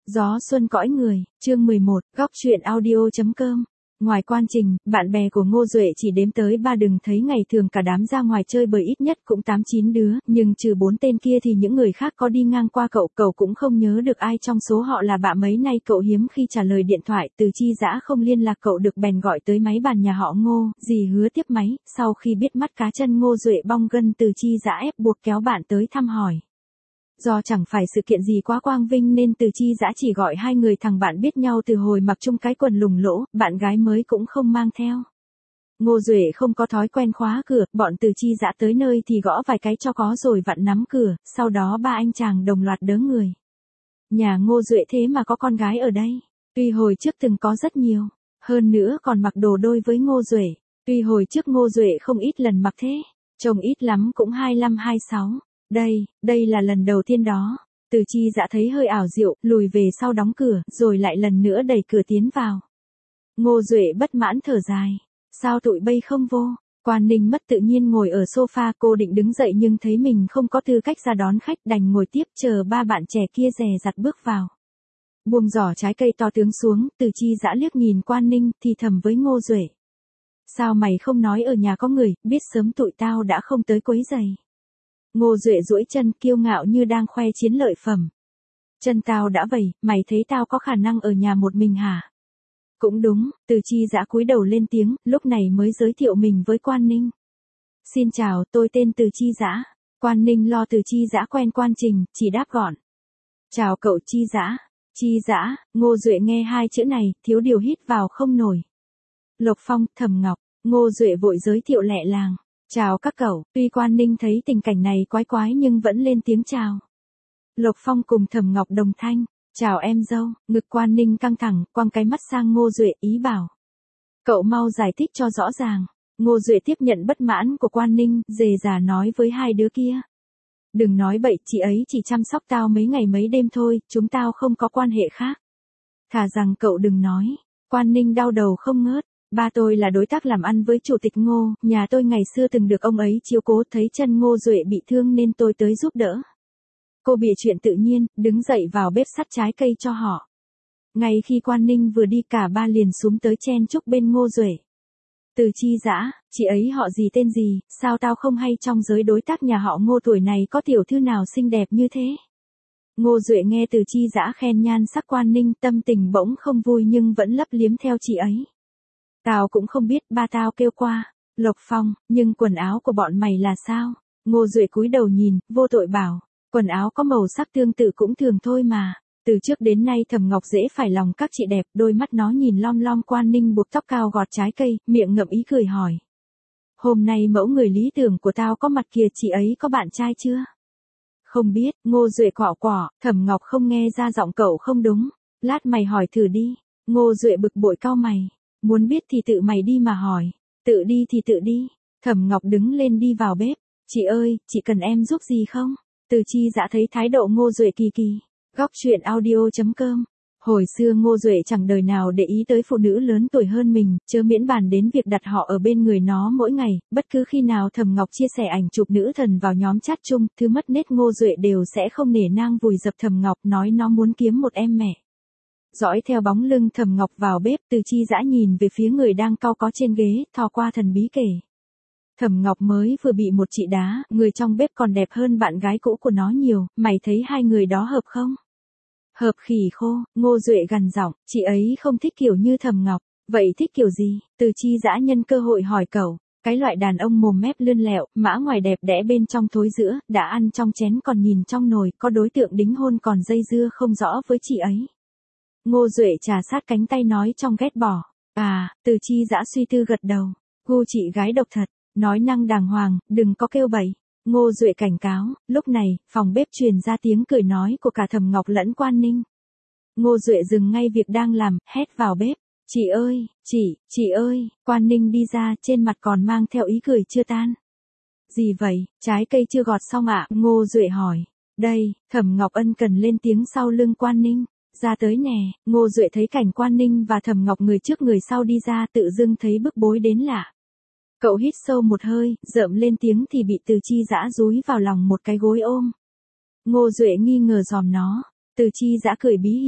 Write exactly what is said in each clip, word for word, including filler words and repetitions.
Gió xuân cõi người, chương mười một, góc truyện audio chấm com. Ngoài Quan Trình, bạn bè của Ngô Duệ chỉ đếm tới ba, đừng thấy ngày thường cả đám ra ngoài chơi bời ít nhất cũng tám chín đứa, nhưng trừ bốn tên kia thì những người khác có đi ngang qua cậu, cậu cũng không nhớ được ai trong số họ là bạn. Mấy nay cậu hiếm khi trả lời điện thoại, Từ Chi Dã không liên lạc cậu được bèn gọi tới máy bàn nhà họ Ngô, dì Hứa tiếp máy, sau khi biết mắt cá chân Ngô Duệ bong gân, Từ Chi Dã ép buộc kéo bạn tới thăm hỏi. Do chẳng phải sự kiện gì quá quang vinh nên Từ Chi Dã chỉ gọi hai người thằng bạn biết nhau từ hồi mặc chung cái quần lủng lỗ, bạn gái mới cũng không mang theo. Ngô Duệ không có thói quen khóa cửa, bọn Từ Chi Dã tới nơi thì gõ vài cái cho có rồi vặn nắm cửa, sau đó ba anh chàng đồng loạt đớ người. Nhà Ngô Duệ thế mà có con gái ở đây, tuy hồi trước từng có rất nhiều, hơn nữa còn mặc đồ đôi với Ngô Duệ, tuy hồi trước Ngô Duệ không ít lần mặc thế, trông ít lắm cũng hai lăm hai sáu. Đây, đây là lần đầu tiên đó. Từ Chi Dã thấy hơi ảo diệu, lùi về sau đóng cửa, rồi lại lần nữa đẩy cửa tiến vào. Ngô Duệ bất mãn thở dài. Sao tụi bay không vô? Quan Ninh mất tự nhiên ngồi ở sofa, cô định đứng dậy nhưng thấy mình không có tư cách ra đón khách, đành ngồi tiếp chờ ba bạn trẻ kia dè dặt bước vào. Buông giỏ trái cây to tướng xuống, Từ Chi Dã liếc nhìn Quan Ninh, thì thầm với Ngô Duệ. Sao mày không nói ở nhà có người, biết sớm tụi tao đã không tới quấy giày. Ngô Duệ duỗi chân kiêu ngạo như đang khoe chiến lợi phẩm. Chân tao đã vầy, mày thấy tao có khả năng ở nhà một mình hả? Cũng đúng, Từ Chi Dã cúi đầu lên tiếng, lúc này mới giới thiệu mình với Quan Ninh. Xin chào, tôi tên Từ Chi Dã. Quan Ninh lo Từ Chi Dã quen Quan Trình, chỉ đáp gọn. Chào cậu Chi Dã. Chi Dã, Ngô Duệ nghe hai chữ này, thiếu điều hít vào không nổi. Lộc Phong, Thẩm Ngọc, Ngô Duệ vội giới thiệu lẹ làng. Chào các cậu, tuy Quan Ninh thấy tình cảnh này quái quái nhưng vẫn lên tiếng chào. Lộc Phong cùng Thẩm Ngọc đồng thanh, chào em dâu, ngực Quan Ninh căng thẳng, quăng cái mắt sang Ngô Duệ ý bảo. Cậu mau giải thích cho rõ ràng. Ngô Duệ tiếp nhận bất mãn của Quan Ninh, dề dà nói với hai đứa kia. Đừng nói bậy, chị ấy chỉ chăm sóc tao mấy ngày mấy đêm thôi, chúng tao không có quan hệ khác. Thà rằng cậu đừng nói. Quan Ninh đau đầu không ngớt. Ba tôi là đối tác làm ăn với chủ tịch Ngô, nhà tôi ngày xưa từng được ông ấy chiếu cố, thấy chân Ngô Duệ bị thương nên tôi tới giúp đỡ. Cô bịa chuyện tự nhiên, đứng dậy vào bếp sắt trái cây cho họ. Ngay khi Quan Ninh vừa đi cả ba liền xúm tới chen chúc bên Ngô Duệ. Từ Chi Dã, chị ấy họ gì tên gì, sao tao không hay trong giới đối tác nhà họ Ngô tuổi này có tiểu thư nào xinh đẹp như thế. Ngô Duệ nghe Từ Chi Dã khen nhan sắc Quan Ninh, tâm tình bỗng không vui nhưng vẫn lấp liếm theo chị ấy. Tao cũng không biết, ba tao kêu qua. Lộc Phong, nhưng quần áo của bọn mày là sao? Ngô Duệ cúi đầu nhìn, vô tội bảo. Quần áo có màu sắc tương tự cũng thường thôi mà. Từ trước đến nay Thẩm Ngọc dễ phải lòng các chị đẹp, đôi mắt nó nhìn lom lom Quan Ninh buộc tóc cao gọt trái cây, miệng ngậm ý cười hỏi. Hôm nay mẫu người lý tưởng của tao có mặt kìa, chị ấy có bạn trai chưa? Không biết, Ngô Duệ quọ quọ, Thẩm Ngọc không nghe ra giọng cậu không đúng. Lát mày hỏi thử đi. Ngô Duệ bực bội cau mày. Muốn biết thì tự mày đi mà hỏi. Tự đi thì tự đi. Thẩm Ngọc đứng lên đi vào bếp. Chị ơi, chị cần em giúp gì không? Từ Chi Dã thấy thái độ Ngô Duệ kỳ kỳ. Góc truyện audio chấm com. Hồi xưa Ngô Duệ chẳng đời nào để ý tới phụ nữ lớn tuổi hơn mình, chớ miễn bàn đến việc đặt họ ở bên người nó mỗi ngày. Bất cứ khi nào Thẩm Ngọc chia sẻ ảnh chụp nữ thần vào nhóm chat chung, thứ mất nết Ngô Duệ đều sẽ không nể nang vùi dập Thẩm Ngọc, nói nó muốn kiếm một em mẹ. Dõi theo bóng lưng Thẩm Ngọc vào bếp, Từ Chi Dã nhìn về phía người đang cau có trên ghế, thò qua thần bí kể. Thẩm Ngọc mới vừa bị một chị đá, người trong bếp còn đẹp hơn bạn gái cũ của nó nhiều, mày thấy hai người đó hợp không? Hợp khỉ khô, Ngô Duệ gằn giọng, chị ấy không thích kiểu như Thẩm Ngọc, vậy thích kiểu gì? Từ Chi Dã nhân cơ hội hỏi cậu, cái loại đàn ông mồm mép lươn lẹo, mã ngoài đẹp đẽ bên trong thối giữa, đã ăn trong chén còn nhìn trong nồi, có đối tượng đính hôn còn dây dưa không rõ với chị ấy. Ngô Duệ trà sát cánh tay nói trong ghét bỏ. À, Từ Chi Dã suy tư gật đầu. Gu chị gái độc thật, nói năng đàng hoàng, đừng có kêu bậy. Ngô Duệ cảnh cáo, lúc này, phòng bếp truyền ra tiếng cười nói của cả Thẩm Ngọc lẫn Quan Ninh. Ngô Duệ dừng ngay việc đang làm, hét vào bếp. Chị ơi, chị, chị ơi, Quan Ninh đi ra, trên mặt còn mang theo ý cười chưa tan. Gì vậy, trái cây chưa gọt xong ạ? Ngô Duệ hỏi. Đây, Thẩm Ngọc ân cần lên tiếng sau lưng Quan Ninh. Ra tới nè, Ngô Duệ thấy cảnh Quan Ninh và Thẩm Ngọc người trước người sau đi ra, tự dưng thấy bức bối đến lạ. Cậu hít sâu một hơi, rợm lên tiếng thì bị Từ Chi Dã dúi vào lòng một cái gối ôm. Ngô Duệ nghi ngờ dòm nó. Từ Chi Dã cười bí hiểm.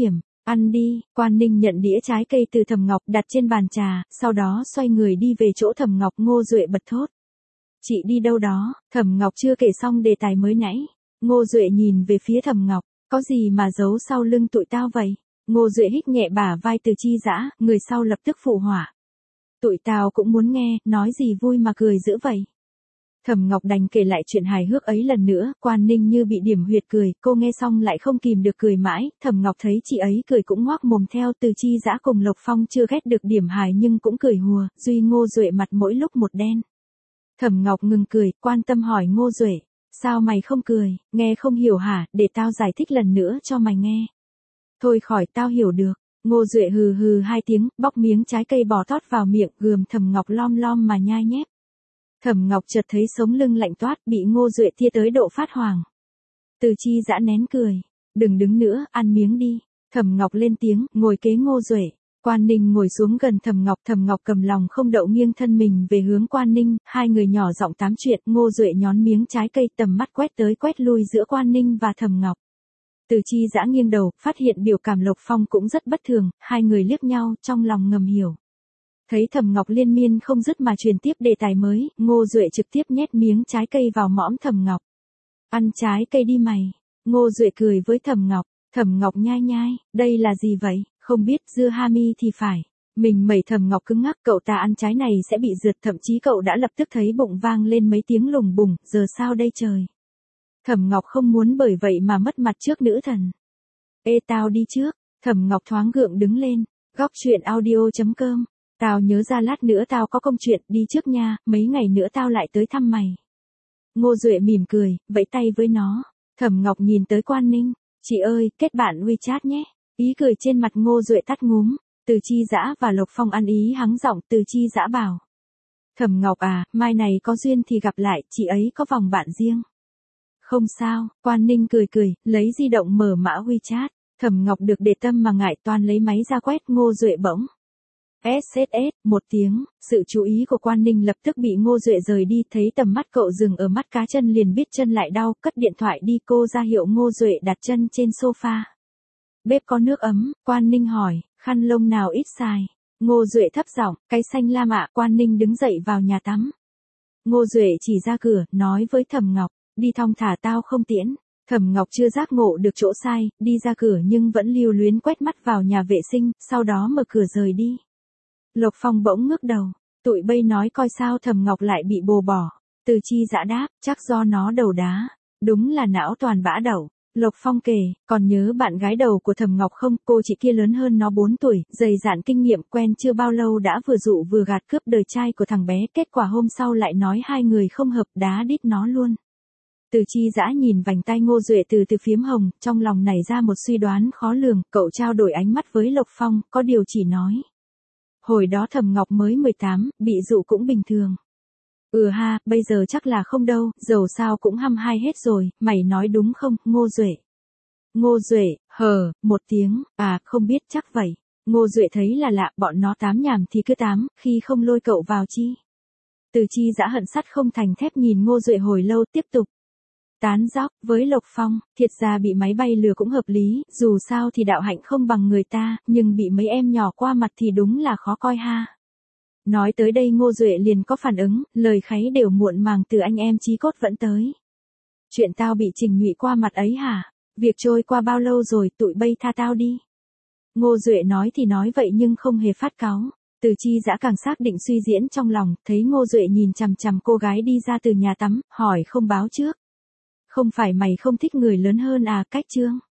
Ăn đi, Quan Ninh nhận đĩa trái cây từ Thẩm Ngọc đặt trên bàn trà, sau đó xoay người đi về chỗ Thẩm Ngọc. Ngô Duệ bật thốt. Chị đi đâu đó? Thẩm Ngọc chưa kể xong đề tài mới nãy. Ngô Duệ nhìn về phía Thẩm Ngọc, có gì mà giấu sau lưng tụi tao vậy? Ngô Duệ hít nhẹ bả vai Từ Chi Dã, người sau lập tức phụ họa. Tụi tao cũng muốn nghe, nói gì vui mà cười dữ vậy? Thẩm Ngọc đành kể lại chuyện hài hước ấy lần nữa. Quan Ninh như bị điểm huyệt cười, cô nghe xong lại không kìm được cười mãi. Thẩm Ngọc thấy chị ấy cười cũng ngoác mồm theo. Từ Chi Dã cùng Lộc Phong chưa ghét được điểm hài nhưng cũng cười hùa, duy Ngô Duệ mặt mỗi lúc một đen. Thẩm Ngọc ngừng cười, quan tâm hỏi Ngô Duệ, sao mày không cười, nghe không hiểu hả, để tao giải thích lần nữa cho mày nghe. Thôi khỏi, tao hiểu được. Ngô Duệ hừ hừ hai tiếng, bóc miếng trái cây bò tót vào miệng, gườm Thẩm Ngọc lom lom mà nhai nhép. Thẩm Ngọc chợt thấy sống lưng lạnh toát, bị Ngô Duệ tia tới độ phát hoảng. Từ Chi Dã nén cười, đừng đứng nữa, ăn miếng đi. Thẩm Ngọc lên tiếng, ngồi kế Ngô Duệ. Quan Ninh ngồi xuống gần Thẩm Ngọc, Thẩm Ngọc cầm lòng không đậu nghiêng thân mình về hướng Quan Ninh, hai người nhỏ giọng tám chuyện. Ngô Duệ nhón miếng trái cây, tầm mắt quét tới quét lui giữa Quan Ninh và Thẩm Ngọc. Từ Chi Dã nghiêng đầu, phát hiện biểu cảm Lộc Phong cũng rất bất thường, hai người liếc nhau, trong lòng ngầm hiểu. Thấy Thẩm Ngọc liên miên không dứt mà truyền tiếp đề tài mới, Ngô Duệ trực tiếp nhét miếng trái cây vào mõm Thẩm Ngọc. Ăn trái cây đi mày. Ngô Duệ cười với Thẩm Ngọc. Thẩm Ngọc nhai nhai, đây là gì vậy? Không biết, dưa hami thì phải. Mình mẩy. Thẩm Ngọc cứng ngắc, cậu ta ăn trái này sẽ bị rượt, thậm chí cậu đã lập tức thấy bụng vang lên mấy tiếng lùng bùng, giờ sao đây trời? Thẩm Ngọc không muốn bởi vậy mà mất mặt trước nữ thần. Ê tao đi trước. Thẩm Ngọc thoáng gượng đứng lên. Góc truyện audio chấm com. Tao nhớ ra lát nữa tao có công chuyện, đi trước nha, mấy ngày nữa tao lại tới thăm mày. Ngô Duệ mỉm cười, vẫy tay với nó. Thẩm Ngọc nhìn tới Quan Ninh. Chị ơi, kết bạn WeChat nhé. Ý cười trên mặt Ngô Duệ tắt ngúm. Từ Chi Dã và Lộc Phong ăn ý hắng giọng. Từ Chi Dã bảo. Thẩm Ngọc à, mai này có duyên thì gặp lại, chị ấy có vòng bạn riêng. Không sao, Quan Ninh cười cười, lấy di động mở mã WeChat. Thẩm Ngọc được để tâm mà ngại, toàn lấy máy ra quét. Ngô Duệ bỗng ét ét ét, một tiếng, sự chú ý của Quan Ninh lập tức bị Ngô Duệ rời đi, thấy tầm mắt cậu dừng ở mắt cá chân liền biết chân lại đau, cất điện thoại đi. Cô ra hiệu Ngô Duệ đặt chân trên sofa. Bếp có nước ấm, Quan Ninh hỏi, khăn lông nào ít xài. Ngô Duệ thấp giọng, cái xanh lam ạ. Quan Ninh đứng dậy vào nhà tắm. Ngô Duệ chỉ ra cửa, nói với Thẩm Ngọc, đi thong thả tao không tiễn. Thẩm Ngọc chưa giác ngộ được chỗ sai, đi ra cửa nhưng vẫn lưu luyến quét mắt vào nhà vệ sinh, sau đó mở cửa rời đi. Lộc Phong bỗng ngước đầu, tụi bây nói coi sao Thẩm Ngọc lại bị bồ bỏ. Từ Chi Dã đáp, chắc do nó đầu đá, đúng là não toàn bã đậu. Lộc Phong kể, còn nhớ bạn gái đầu của Thẩm Ngọc không, cô chị kia lớn hơn nó bốn tuổi, dày dạn kinh nghiệm, quen chưa bao lâu đã vừa dụ vừa gạt cướp đời trai của thằng bé, kết quả hôm sau lại nói hai người không hợp, đá đít nó luôn. Từ Chi Dã nhìn vành tay Ngô Duệ từ từ phiếm hồng, trong lòng nảy ra một suy đoán khó lường, cậu trao đổi ánh mắt với Lộc Phong, có điều chỉ nói. Hồi đó Thẩm Ngọc mới mười tám, bị dụ cũng bình thường. Ừ ha, bây giờ chắc là không đâu, dầu sao cũng hăm hai hết rồi, mày nói đúng không, Ngô Duệ? Ngô Duệ, hờ, một tiếng, à, không biết chắc vậy. Ngô Duệ thấy là lạ, bọn nó tám nhảm thì cứ tám, khi không lôi cậu vào chi. Từ Chi Dã hận sắt không thành thép nhìn Ngô Duệ hồi lâu, tiếp tục. Tán dóc, với Lộc Phong, thiệt ra bị máy bay lừa cũng hợp lý, dù sao thì đạo hạnh không bằng người ta, nhưng bị mấy em nhỏ qua mặt thì đúng là khó coi ha. Nói tới đây Ngô Duệ liền có phản ứng, lời kháy đều muộn màng từ anh em chí cốt vẫn tới. Chuyện tao bị Trình Nhụy qua mặt ấy hả? Việc trôi qua bao lâu rồi, tụi bây tha tao đi. Ngô Duệ nói thì nói vậy nhưng không hề phát cáu. Từ Chi Dã càng xác định suy diễn trong lòng, thấy Ngô Duệ nhìn chằm chằm cô gái đi ra từ nhà tắm, hỏi không báo trước. Không phải mày không thích người lớn hơn à, cách chương.